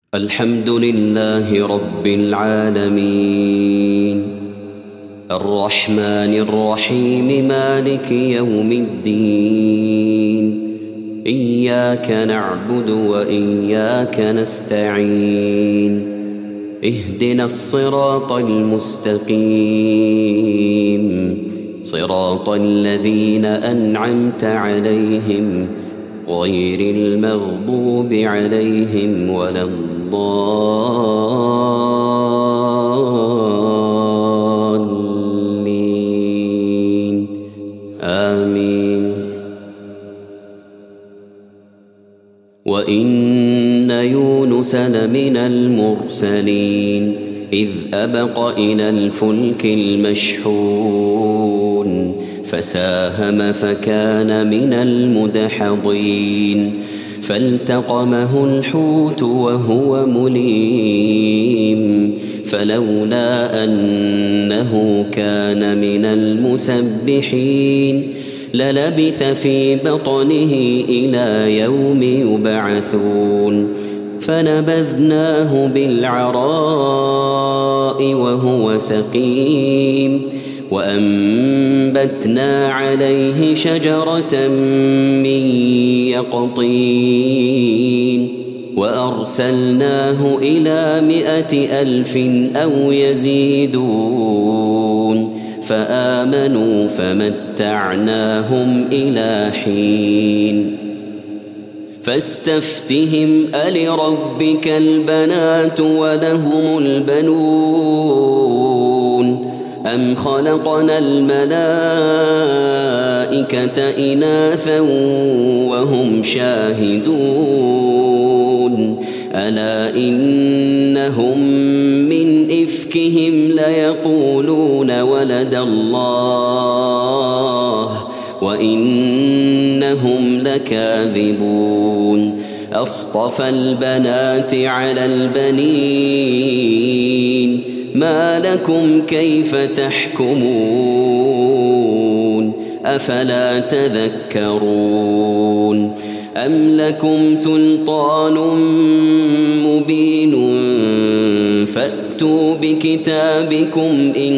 الحمد لله رب العالمين الرحمن الرحيم مالك يوم الدين إياك نعبد وإياك نستعين اهدنا الصراط المستقيم صراط الذين أنعمت عليهم غير المغضوب عليهم ولا الضالين آمين. وإن يونس لمن المرسلين إذ أبق إلى الفلك المشحون فساهم فكان من المدحضين فالتقمه الحوت وهو مليم فلولا أنه كان من المسبحين للبث في بطنه إلى يوم يبعثون فنبذناه بالعراء وهو سقيم وأنبتنا عليه شجرة من يقطين وأرسلناه إلى 100,000 أو يزيدون فآمنوا فمتعناهم إلى حين فاستفتهم ألربك البنات ولهم البنون أم خلقنا الملائكة إناثا وهم شاهدون ألا إنهم من إفكهم ليقولون ولد الله وإنهم لكاذبون أصطفى البنات على البنين ما لكم كيف تحكمون أفلا تذكرون أم لكم سلطان مبين فأتوا بكتابكم إن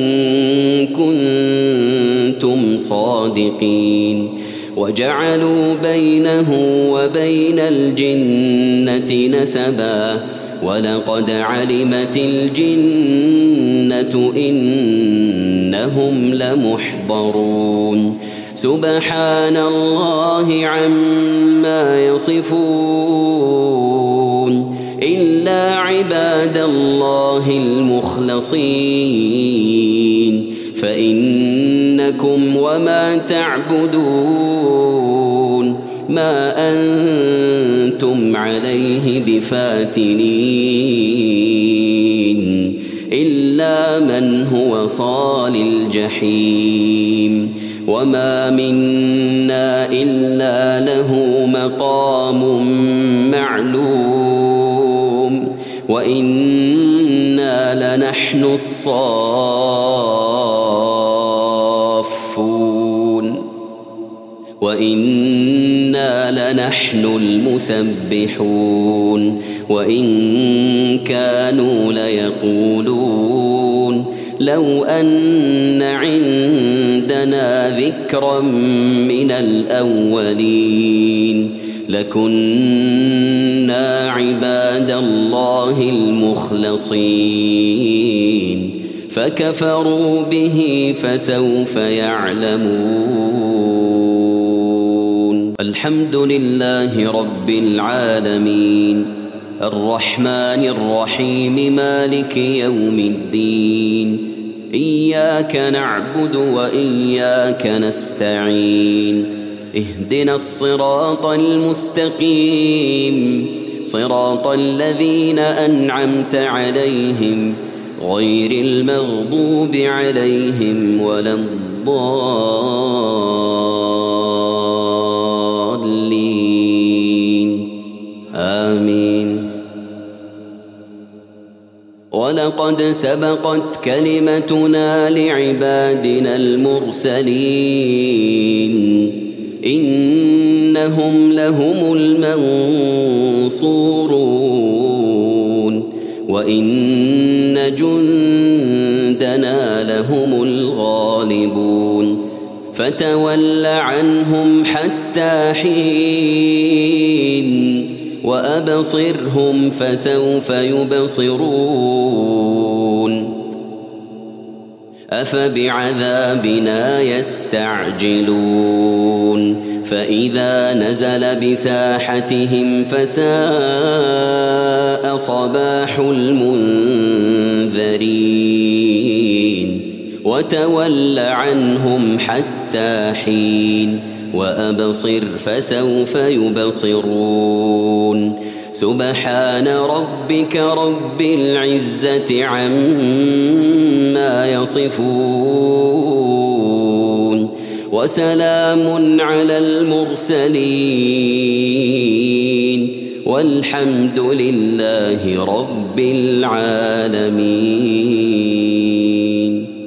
كنتم صادقين وجعلوا بينه وبين الجنة نسبا ولقد علمت الجنة إنهم لمحضرون سبحان الله عما يصفون إلا عباد الله المخلصين فإنكم وما تعبدون ما أنتم عليه بفاتنين إلا من هو صال الجحيم وما منا إلا له مقام معلوم وإنا لنحن الصافون وإنا لنحن المسبحون وإن كانوا ليقولون لو أن عندنا ذكرا من الأولين لكنا عباد الله المخلصين فكفروا به فسوف يعلمون. الحمد لله رب العالمين الرحمن الرحيم مالك يوم الدين إياك نعبد وإياك نستعين اهدنا الصراط المستقيم صراط الذين أنعمت عليهم غير المغضوب عليهم ولا الضالين آمين. ولقد سبقت كلمتنا لعبادنا المرسلين إنهم لهم المنصورون وإن جندنا لهم الغالبون فتول عنهم حتى حين وأبصرهم فسوف يبصرون أفبعذابنا يستعجلون فإذا نزل بساحتهم فساء صباح المنذرين وتول عنهم حتى حين وأبصر فسوف يبصرون سبحان ربك رب العزة عما يصفون وسلام على المرسلين والحمد لله رب العالمين.